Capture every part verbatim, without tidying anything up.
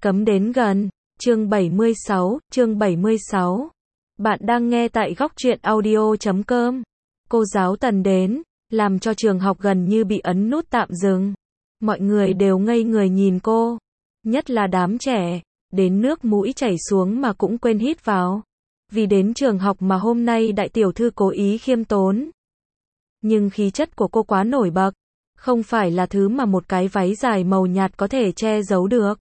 Cấm đến gần. Chương bảy mươi sáu, chương bảy mươi sáu. Bạn đang nghe tại góc truyện audio chấm com. Cô giáo Tần đến, làm cho trường học gần như bị ấn nút tạm dừng. Mọi người đều ngây người nhìn cô, nhất là đám trẻ, đến nước mũi chảy xuống mà cũng quên hít vào. Vì đến trường học mà hôm nay đại tiểu thư cố ý khiêm tốn. Nhưng khí chất của cô quá nổi bật, không phải là thứ mà một cái váy dài màu nhạt có thể che giấu được.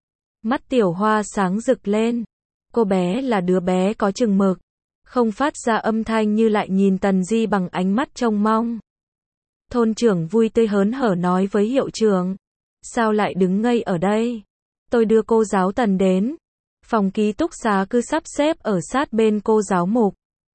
Mắt Tiểu Hoa sáng rực lên. Cô bé là đứa bé có chừng mực, không phát ra âm thanh như lại nhìn Tần Di bằng ánh mắt trông mong. Thôn trưởng vui tươi hớn hở nói với hiệu trưởng. Sao lại đứng ngây ở đây? Tôi đưa cô giáo Tần đến. Phòng ký túc xá cứ sắp xếp ở sát bên cô giáo mục.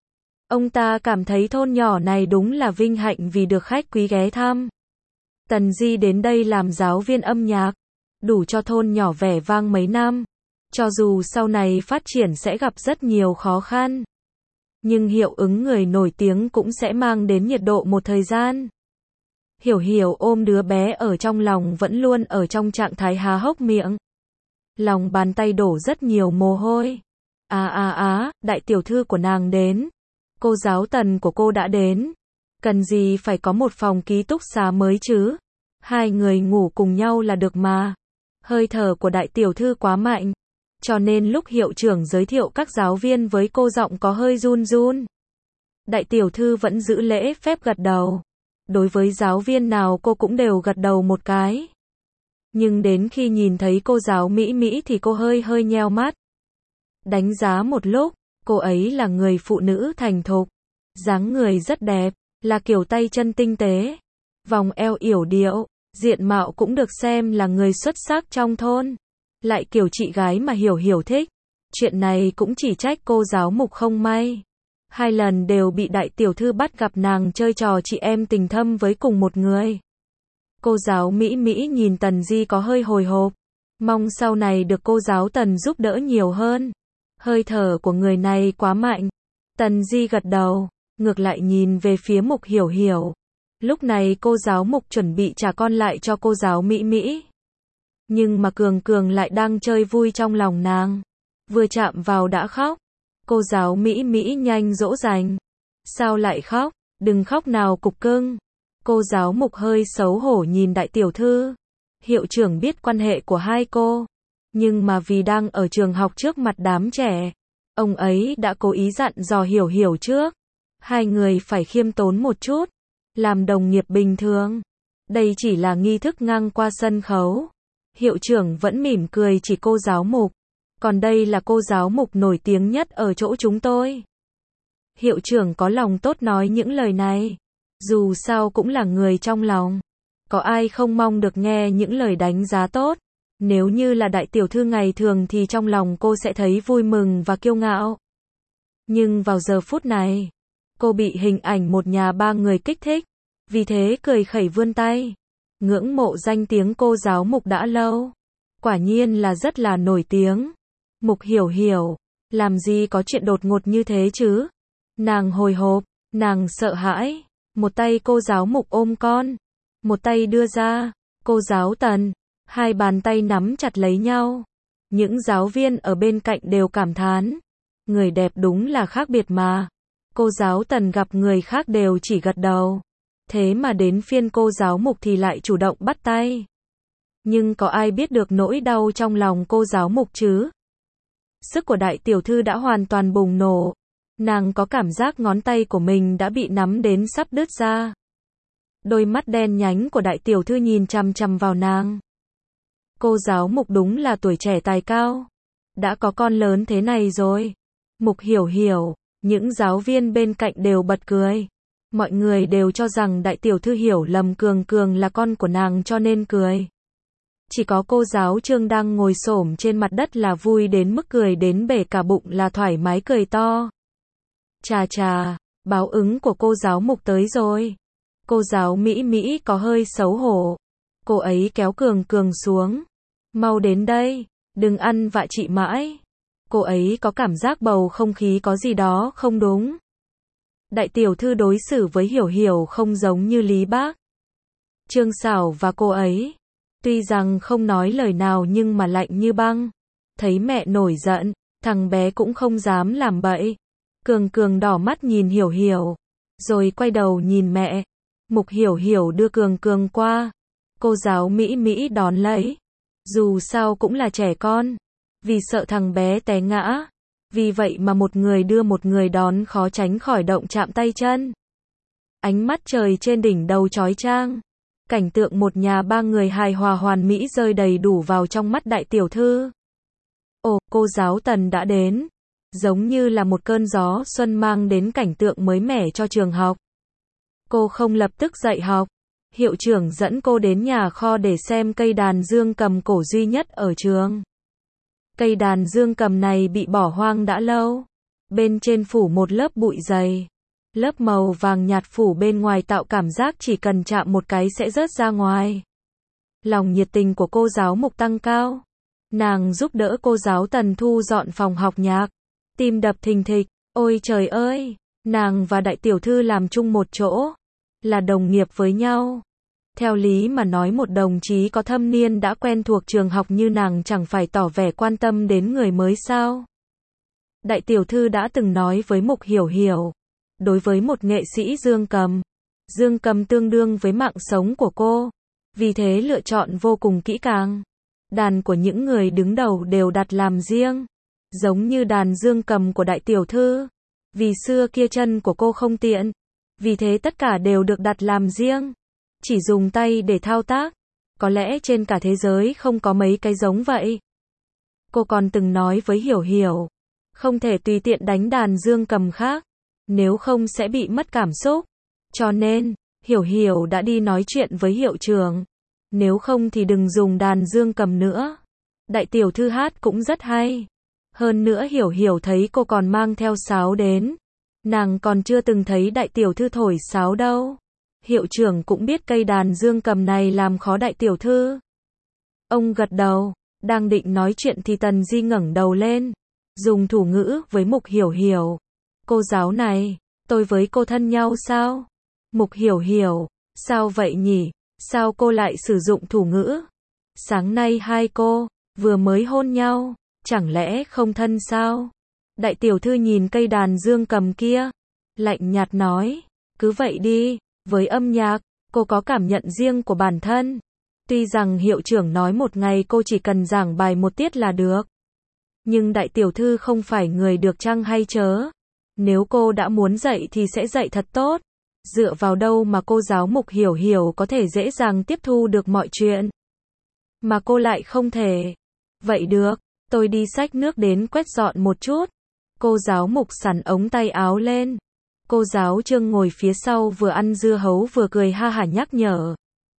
Ông ta cảm thấy thôn nhỏ này đúng là vinh hạnh vì được khách quý ghé thăm. Tần Di đến đây làm giáo viên âm nhạc, đủ cho thôn nhỏ vẻ vang mấy năm. Cho dù sau này phát triển sẽ gặp rất nhiều khó khăn, nhưng hiệu ứng người nổi tiếng cũng sẽ mang đến nhiệt độ một thời gian. Hiểu Hiểu ôm đứa bé ở trong lòng vẫn luôn ở trong trạng thái há hốc miệng. Lòng bàn tay đổ rất nhiều mồ hôi. À à à, đại tiểu thư của nàng đến. Cô giáo Tần của cô đã đến. Cần gì phải có một phòng ký túc xá mới chứ? Hai người ngủ cùng nhau là được mà. Hơi thở của đại tiểu thư quá mạnh, cho nên lúc hiệu trưởng giới thiệu các giáo viên với cô giọng có hơi run run. Đại tiểu thư vẫn giữ lễ phép gật đầu. Đối với giáo viên nào cô cũng đều gật đầu một cái. Nhưng đến khi nhìn thấy cô giáo Mỹ Mỹ thì cô hơi hơi nheo mắt. Đánh giá một lúc, cô ấy là người phụ nữ thành thục, dáng người rất đẹp, là kiểu tay chân tinh tế, vòng eo yểu điệu, diện mạo cũng được xem là người xuất sắc trong thôn. Lại kiểu chị gái mà Hiểu Hiểu thích. Chuyện này cũng chỉ trách cô giáo mục không may. Hai lần đều bị đại tiểu thư bắt gặp nàng chơi trò chị em tình thâm với cùng một người. Cô giáo Mỹ Mỹ nhìn Tần Di có hơi hồi hộp, mong sau này được cô giáo Tần giúp đỡ nhiều hơn. Hơi thở của người này quá mạnh. Tần Di gật đầu, ngược lại nhìn về phía Mục Hiểu Hiểu. Lúc này cô giáo Mục chuẩn bị trả con lại cho cô giáo Mỹ Mỹ. Nhưng mà Cường Cường lại đang chơi vui trong lòng nàng. Vừa chạm vào đã khóc. Cô giáo Mỹ Mỹ nhanh dỗ dành. Sao lại khóc? Đừng khóc nào cục cưng. Cô giáo Mục hơi xấu hổ nhìn đại tiểu thư. Hiệu trưởng biết quan hệ của hai cô, nhưng mà vì đang ở trường học trước mặt đám trẻ, ông ấy đã cố ý dặn dò Hiểu Hiểu trước. Hai người phải khiêm tốn một chút, làm đồng nghiệp bình thường. Đây chỉ là nghi thức ngang qua sân khấu. Hiệu trưởng vẫn mỉm cười chỉ cô giáo Mục. Còn đây là cô giáo Mục nổi tiếng nhất ở chỗ chúng tôi. Hiệu trưởng có lòng tốt nói những lời này. Dù sao cũng là người trong lòng. Có ai không mong được nghe những lời đánh giá tốt. Nếu như là đại tiểu thư ngày thường thì trong lòng cô sẽ thấy vui mừng và kiêu ngạo. Nhưng vào giờ phút này, cô bị hình ảnh một nhà ba người kích thích. Vì thế cười khẩy vươn tay. Ngưỡng mộ danh tiếng cô giáo Mục đã lâu. Quả nhiên là rất là nổi tiếng. Mục Hiểu Hiểu, làm gì có chuyện đột ngột như thế chứ? Nàng hồi hộp, nàng sợ hãi. Một tay cô giáo Mục ôm con, một tay đưa ra. Cô giáo Tần, hai bàn tay nắm chặt lấy nhau. Những giáo viên ở bên cạnh đều cảm thán. Người đẹp đúng là khác biệt mà. Cô giáo Tần gặp người khác đều chỉ gật đầu. Thế mà đến phiên cô giáo Mục thì lại chủ động bắt tay. Nhưng có ai biết được nỗi đau trong lòng cô giáo Mục chứ? Sức của đại tiểu thư đã hoàn toàn bùng nổ. Nàng có cảm giác ngón tay của mình đã bị nắm đến sắp đứt ra. Đôi mắt đen nhánh của đại tiểu thư nhìn chằm chằm vào nàng. Cô giáo Mục đúng là tuổi trẻ tài cao. Đã có con lớn thế này rồi. Mục Hiểu Hiểu, những giáo viên bên cạnh đều bật cười. Mọi người đều cho rằng đại tiểu thư hiểu lầm Cường Cường là con của nàng cho nên cười. Chỉ có cô giáo Trương đang ngồi xổm trên mặt đất là vui đến mức cười đến bể cả bụng là thoải mái cười to. Chà chà, báo ứng của cô giáo Mục tới rồi. Cô giáo Mỹ Mỹ có hơi xấu hổ. Cô ấy kéo Cường Cường xuống. Mau đến đây, đừng ăn vạ chị mãi. Cô ấy có cảm giác bầu không khí có gì đó không đúng. Đại tiểu thư đối xử với Hiểu Hiểu không giống như Lý Bác, Trương Sảo và cô ấy. Tuy rằng không nói lời nào nhưng mà lạnh như băng. Thấy mẹ nổi giận, thằng bé cũng không dám làm bậy. Cường Cường đỏ mắt nhìn Hiểu Hiểu, rồi quay đầu nhìn mẹ. Mục Hiểu Hiểu đưa Cường Cường qua. Cô giáo Mỹ Mỹ đón lấy. Dù sao cũng là trẻ con, vì sợ thằng bé té ngã, vì vậy mà một người đưa một người đón khó tránh khỏi động chạm tay chân. Ánh mắt trời trên đỉnh đầu chói chang. Cảnh tượng một nhà ba người hài hòa hoàn mỹ rơi đầy đủ vào trong mắt đại tiểu thư. Ồ, cô giáo Tần đã đến. Giống như là một cơn gió xuân mang đến cảnh tượng mới mẻ cho trường học. Cô không lập tức dạy học. Hiệu trưởng dẫn cô đến nhà kho để xem cây đàn dương cầm cổ duy nhất ở trường. Cây đàn dương cầm này bị bỏ hoang đã lâu. Bên trên phủ một lớp bụi dày. Lớp màu vàng nhạt phủ bên ngoài tạo cảm giác chỉ cần chạm một cái sẽ rớt ra ngoài. Lòng nhiệt tình của cô giáo Mục tăng cao. Nàng giúp đỡ cô giáo Tần thu dọn phòng học nhạc. Tim đập thình thịch. Ôi trời ơi! Nàng và đại tiểu thư làm chung một chỗ. Là đồng nghiệp với nhau. Theo lý mà nói một đồng chí có thâm niên đã quen thuộc trường học như nàng chẳng phải tỏ vẻ quan tâm đến người mới sao? Đại tiểu thư đã từng nói với Mục Hiểu Hiểu. Đối với một nghệ sĩ dương cầm, dương cầm tương đương với mạng sống của cô. Vì thế lựa chọn vô cùng kỹ càng. Đàn của những người đứng đầu đều đặt làm riêng. Giống như đàn dương cầm của đại tiểu thư. Vì xưa kia chân của cô không tiện. Vì thế tất cả đều được đặt làm riêng. Chỉ dùng tay để thao tác. Có lẽ trên cả thế giới không có mấy cái giống vậy. Cô còn từng nói với Hiểu Hiểu. Không thể tùy tiện đánh đàn dương cầm khác. Nếu không sẽ bị mất cảm xúc. Cho nên, Hiểu Hiểu đã đi nói chuyện với hiệu trưởng. Nếu không thì đừng dùng đàn dương cầm nữa. Đại tiểu thư hát cũng rất hay. Hơn nữa Hiểu Hiểu thấy cô còn mang theo sáo đến. Nàng còn chưa từng thấy đại tiểu thư thổi sáo đâu. Hiệu trưởng cũng biết cây đàn dương cầm này làm khó đại tiểu thư. Ông gật đầu, đang định nói chuyện thì Tần Di ngẩng đầu lên. Dùng thủ ngữ với Mục Hiểu Hiểu. Cô giáo này, tôi với cô thân nhau sao? Mục Hiểu Hiểu, sao vậy nhỉ? Sao cô lại sử dụng thủ ngữ? Sáng nay hai cô, vừa mới hôn nhau, chẳng lẽ không thân sao? Đại tiểu thư nhìn cây đàn dương cầm kia, lạnh nhạt nói, cứ vậy đi, với âm nhạc, cô có cảm nhận riêng của bản thân. Tuy rằng hiệu trưởng nói một ngày cô chỉ cần giảng bài một tiết là được. Nhưng đại tiểu thư không phải người được chăng hay chớ. Nếu cô đã muốn dạy thì sẽ dạy thật tốt. Dựa vào đâu mà cô giáo Mục Hiểu Hiểu có thể dễ dàng tiếp thu được mọi chuyện. Mà cô lại không thể. Vậy được, tôi đi xách nước đến quét dọn một chút. Cô giáo Mục xắn ống tay áo lên. Cô giáo Trương ngồi phía sau vừa ăn dưa hấu vừa cười ha hả nhắc nhở.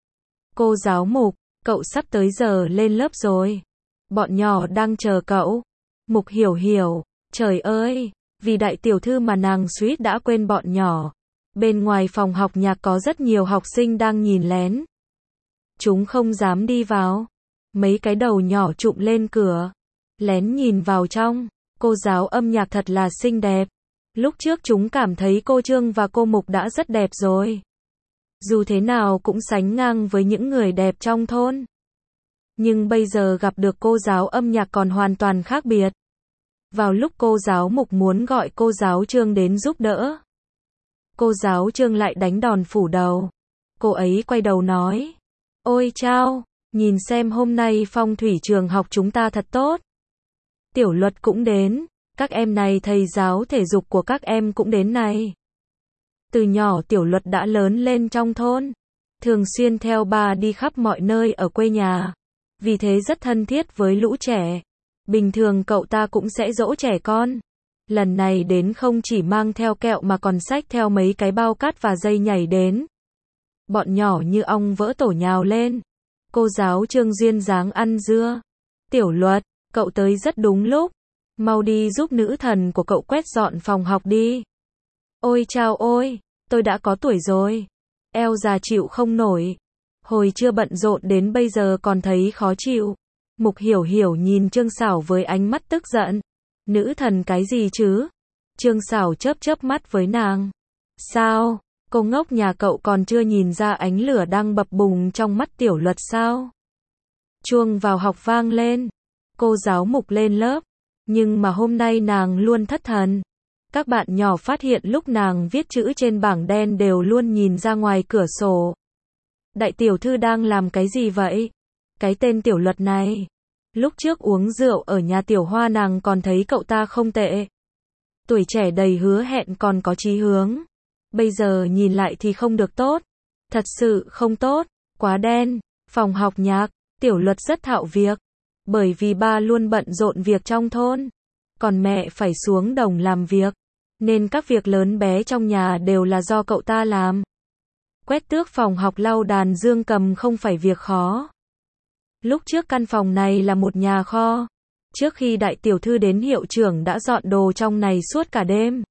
Cô giáo Mục, cậu sắp tới giờ lên lớp rồi. Bọn nhỏ đang chờ cậu. Mục Hiểu Hiểu, trời ơi, vì đại tiểu thư mà nàng suýt đã quên bọn nhỏ. Bên ngoài phòng học nhạc có rất nhiều học sinh đang nhìn lén. Chúng không dám đi vào. Mấy cái đầu nhỏ trụm lên cửa. Lén nhìn vào trong. Cô giáo âm nhạc thật là xinh đẹp. Lúc trước chúng cảm thấy cô Trương và cô Mục đã rất đẹp rồi. Dù thế nào cũng sánh ngang với những người đẹp trong thôn. Nhưng bây giờ gặp được cô giáo âm nhạc còn hoàn toàn khác biệt. Vào lúc cô giáo Mục muốn gọi cô giáo Trương đến giúp đỡ. Cô giáo Trương lại đánh đòn phủ đầu. Cô ấy quay đầu nói. Ôi chao, nhìn xem hôm nay phong thủy trường học chúng ta thật tốt. Tiểu Luật cũng đến. Các em này thầy giáo thể dục của các em cũng đến này. Từ nhỏ Tiểu Luật đã lớn lên trong thôn. Thường xuyên theo bà đi khắp mọi nơi ở quê nhà. Vì thế rất thân thiết với lũ trẻ. Bình thường cậu ta cũng sẽ dỗ trẻ con. Lần này đến không chỉ mang theo kẹo mà còn xách theo mấy cái bao cát và dây nhảy đến. Bọn nhỏ như ong vỡ tổ nhào lên. Cô giáo Trương duyên dáng ăn dưa. Tiểu Luật, cậu tới rất đúng lúc. Mau đi giúp nữ thần của cậu quét dọn phòng học đi. Ôi chao ôi, tôi đã có tuổi rồi. Eo già chịu không nổi. Hồi chưa bận rộn đến bây giờ còn thấy khó chịu. Mục Hiểu Hiểu nhìn Trương Sảo với ánh mắt tức giận. Nữ thần cái gì chứ? Trương Sảo chớp chớp mắt với nàng. Sao? Cô ngốc nhà cậu còn chưa nhìn ra ánh lửa đang bập bùng trong mắt Tiểu Luật sao? Chuông vào học vang lên. Cô giáo mục lên lớp. Nhưng mà hôm nay nàng luôn thất thần. Các bạn nhỏ phát hiện lúc nàng viết chữ trên bảng đen đều luôn nhìn ra ngoài cửa sổ. Đại tiểu thư đang làm cái gì vậy? Cái tên Tiểu Luật này. Lúc trước uống rượu ở nhà Tiểu Hoa nàng còn thấy cậu ta không tệ. Tuổi trẻ đầy hứa hẹn còn có chí hướng. Bây giờ nhìn lại thì không được tốt. Thật sự không tốt. Quá đen. Phòng học nhạc. Tiểu Luật rất thạo việc. Bởi vì ba luôn bận rộn việc trong thôn. Còn mẹ phải xuống đồng làm việc. Nên các việc lớn bé trong nhà đều là do cậu ta làm. Quét tước phòng học, lau đàn dương cầm không phải việc khó. Lúc trước căn phòng này là một nhà kho. Trước khi đại tiểu thư đến hiệu trưởng đã dọn đồ trong này suốt cả đêm.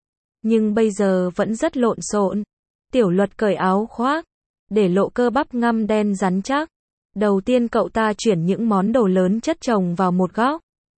Nhưng bây giờ vẫn rất lộn xộn. Tiểu Luật cởi áo khoác, để lộ cơ bắp ngăm đen rắn chắc. Đầu tiên cậu ta chuyển những món đồ lớn chất chồng vào một góc.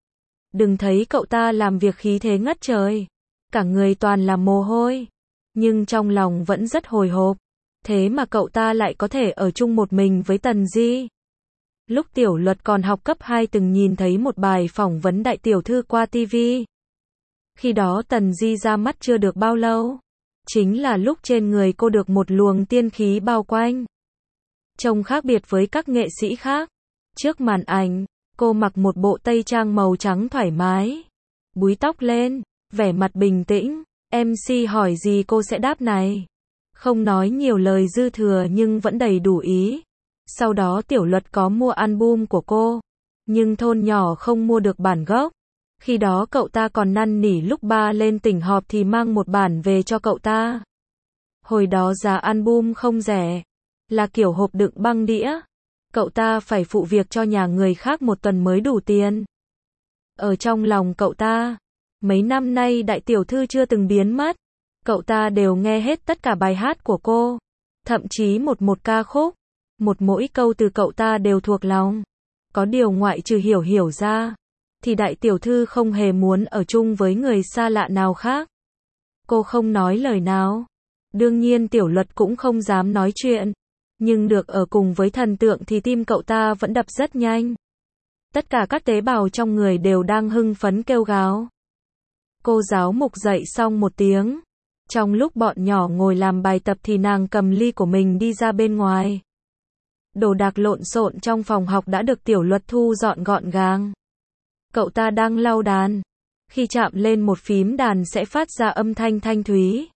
Đừng thấy cậu ta làm việc khí thế ngất trời. Cả người toàn là mồ hôi. Nhưng trong lòng vẫn rất hồi hộp. Thế mà cậu ta lại có thể ở chung một mình với Tần Di. Lúc Tiểu Luật còn học cấp hai từng nhìn thấy một bài phỏng vấn đại tiểu thư qua ti vi. Khi đó Tần Di ra mắt chưa được bao lâu. Chính là lúc trên người cô được một luồng tiên khí bao quanh. Trông khác biệt với các nghệ sĩ khác. Trước màn ảnh, cô mặc một bộ tây trang màu trắng thoải mái. Búi tóc lên, vẻ mặt bình tĩnh. em xê hỏi gì cô sẽ đáp này. Không nói nhiều lời dư thừa nhưng vẫn đầy đủ ý. Sau đó Tiểu Luật có mua album của cô. Nhưng thôn nhỏ không mua được bản gốc. Khi đó cậu ta còn năn nỉ lúc ba lên tỉnh họp thì mang một bản về cho cậu ta. Hồi đó giá album không rẻ. Là kiểu hộp đựng băng đĩa. Cậu ta phải phụ việc cho nhà người khác một tuần mới đủ tiền. Ở trong lòng cậu ta, mấy năm nay đại tiểu thư chưa từng biến mất. Cậu ta đều nghe hết tất cả bài hát của cô. Thậm chí một một ca khúc. Một mỗi câu từ cậu ta đều thuộc lòng. Có điều ngoại trừ hiểu hiểu ra. Thì đại tiểu thư không hề muốn ở chung với người xa lạ nào khác. Cô không nói lời nào. Đương nhiên Tiểu Luật cũng không dám nói chuyện. Nhưng được ở cùng với thần tượng thì tim cậu ta vẫn đập rất nhanh. Tất cả các tế bào trong người đều đang hưng phấn kêu gào. Cô giáo mục dậy xong một tiếng. Trong lúc bọn nhỏ ngồi làm bài tập thì nàng cầm ly của mình đi ra bên ngoài. Đồ đạc lộn xộn trong phòng học đã được Tiểu Luật thu dọn gọn gàng. Cậu ta đang lau đàn. Khi chạm lên một phím đàn sẽ phát ra âm thanh thanh thúy.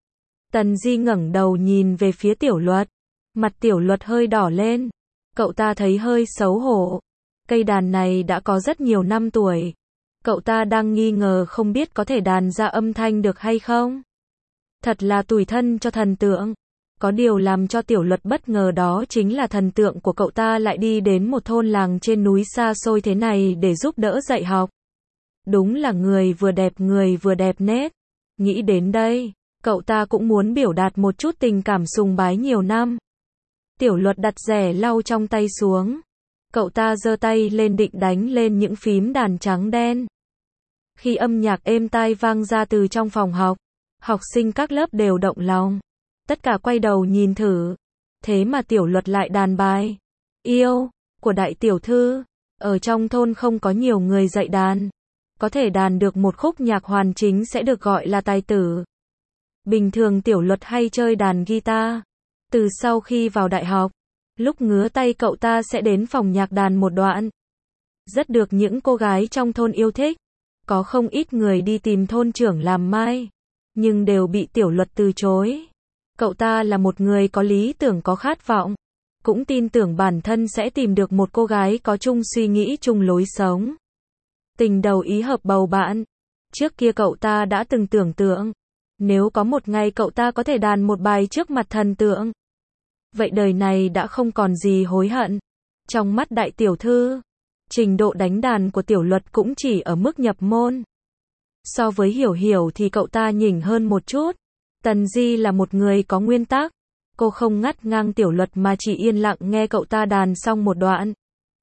Tần Di ngẩng đầu nhìn về phía Tiểu Luật. Mặt Tiểu Luật hơi đỏ lên. Cậu ta thấy hơi xấu hổ. Cây đàn này đã có rất nhiều năm tuổi. Cậu ta đang nghi ngờ không biết có thể đàn ra âm thanh được hay không. Thật là tủi thân cho thần tượng. Có điều làm cho Tiểu Luật bất ngờ đó chính là thần tượng của cậu ta lại đi đến một thôn làng trên núi xa xôi thế này để giúp đỡ dạy học. Đúng là người vừa đẹp người vừa đẹp nết. Nghĩ đến đây, cậu ta cũng muốn biểu đạt một chút tình cảm sùng bái nhiều năm. Tiểu Luật đặt rẻ lau trong tay xuống. Cậu ta giơ tay lên định đánh lên những phím đàn trắng đen. Khi âm nhạc êm tai vang ra từ trong phòng học, học sinh các lớp đều động lòng. Tất cả quay đầu nhìn thử. Thế mà Tiểu Luật lại đàn bài Yêu của đại tiểu thư. Ở trong thôn không có nhiều người dạy đàn. Có thể đàn được một khúc nhạc hoàn chỉnh sẽ được gọi là tài tử. Bình thường Tiểu Luật hay chơi đàn guitar. Từ sau khi vào đại học, lúc ngứa tay cậu ta sẽ đến phòng nhạc đàn một đoạn. Rất được những cô gái trong thôn yêu thích. Có không ít người đi tìm thôn trưởng làm mai. Nhưng đều bị Tiểu Luật từ chối. Cậu ta là một người có lý tưởng có khát vọng. Cũng tin tưởng bản thân sẽ tìm được một cô gái có chung suy nghĩ chung lối sống. Tình đầu ý hợp bầu bạn. Trước kia cậu ta đã từng tưởng tượng. Nếu có một ngày cậu ta có thể đàn một bài trước mặt thần tượng. Vậy đời này đã không còn gì hối hận. Trong mắt đại tiểu thư, trình độ đánh đàn của Tiểu Luật cũng chỉ ở mức nhập môn. So với Hiểu Hiểu thì cậu ta nhỉnh hơn một chút. Tần Di là một người có nguyên tắc. Cô không ngắt ngang Tiểu Luật mà chỉ yên lặng nghe cậu ta đàn xong một đoạn.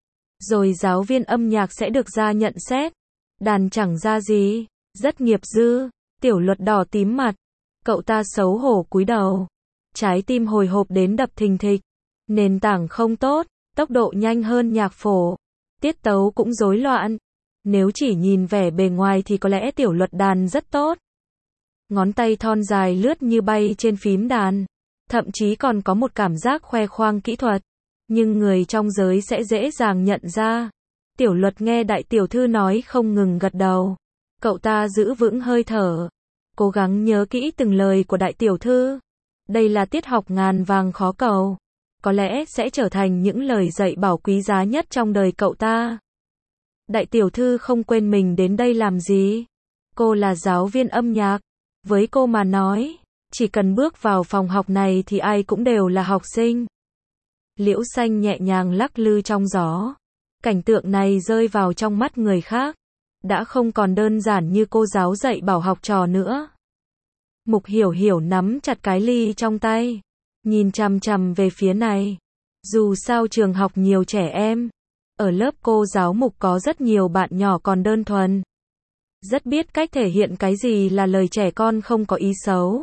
Rồi giáo viên âm nhạc sẽ được ra nhận xét. Đàn chẳng ra gì. Rất nghiệp dư. Tiểu Luật đỏ tím mặt. Cậu ta xấu hổ cúi đầu. Trái tim hồi hộp đến đập thình thịch. Nền tảng không tốt. tốc độ nhanh hơn nhạc phổ, tiết tấu cũng rối loạn. Nếu chỉ nhìn vẻ bề ngoài thì có lẽ Tiểu Luật đàn rất tốt. Ngón tay thon dài lướt như bay trên phím đàn, thậm chí còn có một cảm giác khoe khoang kỹ thuật, nhưng người trong giới sẽ dễ dàng nhận ra. Tiểu Luật nghe đại tiểu thư nói không ngừng gật đầu. Cậu ta giữ vững hơi thở, cố gắng nhớ kỹ từng lời của đại tiểu thư. Đây là tiết học ngàn vàng khó cầu, có lẽ sẽ trở thành những lời dạy bảo quý giá nhất trong đời cậu ta. Đại tiểu thư không quên mình đến đây làm gì. Cô là giáo viên âm nhạc. Với cô mà nói, chỉ cần bước vào phòng học này thì ai cũng đều là học sinh. Liễu xanh nhẹ nhàng lắc lư trong gió. Cảnh tượng này rơi vào trong mắt người khác, đã không còn đơn giản như cô giáo dạy bảo học trò nữa. Mục Hiểu Hiểu nắm chặt cái ly trong tay, nhìn chằm chằm về phía này. Dù sao trường học nhiều trẻ em, ở lớp cô giáo Mục có rất nhiều bạn nhỏ còn đơn thuần, rất biết cách thể hiện cái gì là lời trẻ con không có ý xấu.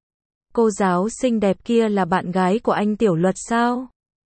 Cô giáo xinh đẹp kia là bạn gái của anh Tiểu Luật sao?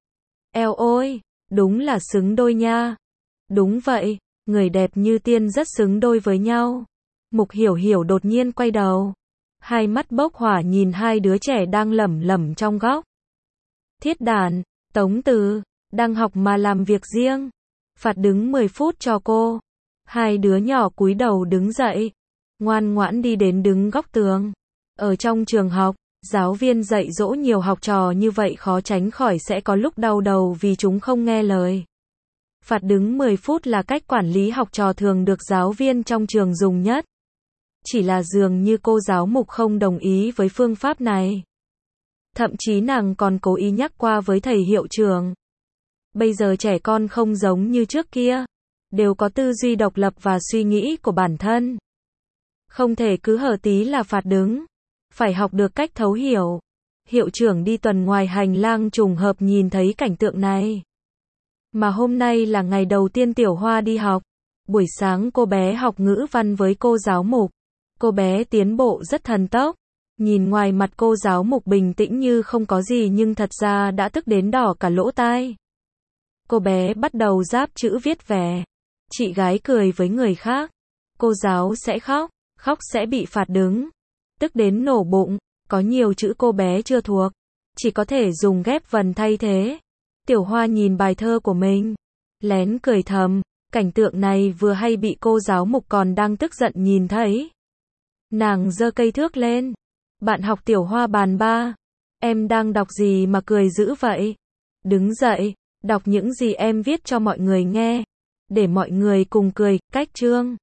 Eo ôi, đúng là xứng đôi nha. Đúng vậy, người đẹp như tiên rất xứng đôi với nhau. Mục Hiểu Hiểu đột nhiên quay đầu, hai mắt bốc hỏa nhìn hai đứa trẻ đang lẩm lẩm trong góc. Thiết Đàn, Tống Từ, đang học mà làm việc riêng. Phạt đứng mười phút cho cô. Hai đứa nhỏ cúi đầu đứng dậy, ngoan ngoãn đi đến đứng góc tường. Ở trong trường học, giáo viên dạy dỗ nhiều học trò như vậy khó tránh khỏi sẽ có lúc đau đầu vì chúng không nghe lời. Phạt đứng mười phút là cách quản lý học trò thường được giáo viên trong trường dùng nhất. Chỉ là dường như cô giáo Mục không đồng ý với phương pháp này. Thậm chí nàng còn cố ý nhắc qua với thầy hiệu trưởng. Bây giờ trẻ con không giống như trước kia, đều có tư duy độc lập và suy nghĩ của bản thân. Không thể cứ hở tí là phạt đứng, phải học được cách thấu hiểu. Hiệu trưởng đi tuần ngoài hành lang trùng hợp nhìn thấy cảnh tượng này. Mà hôm nay là ngày đầu tiên Tiểu Hoa đi học. Buổi sáng cô bé học ngữ văn với cô giáo Mục. Cô bé tiến bộ rất thần tốc. Nhìn ngoài mặt cô giáo Mục bình tĩnh như không có gì nhưng thật ra đã tức đến đỏ cả lỗ tai. Cô bé bắt đầu ráp chữ viết vẻ. Chị gái cười với người khác. Cô giáo sẽ khóc, khóc sẽ bị phạt đứng. Tức đến nổ bụng, có nhiều chữ cô bé chưa thuộc, chỉ có thể dùng ghép vần thay thế. Tiểu Hoa nhìn bài thơ của mình, lén cười thầm, cảnh tượng này vừa hay bị cô giáo Mục còn đang tức giận nhìn thấy. Nàng giơ cây thước lên. Bạn học Tiểu Hoa bàn ba. Em đang đọc gì mà cười dữ vậy? Đứng dậy, đọc những gì em viết cho mọi người nghe. Để mọi người cùng cười, cách chương.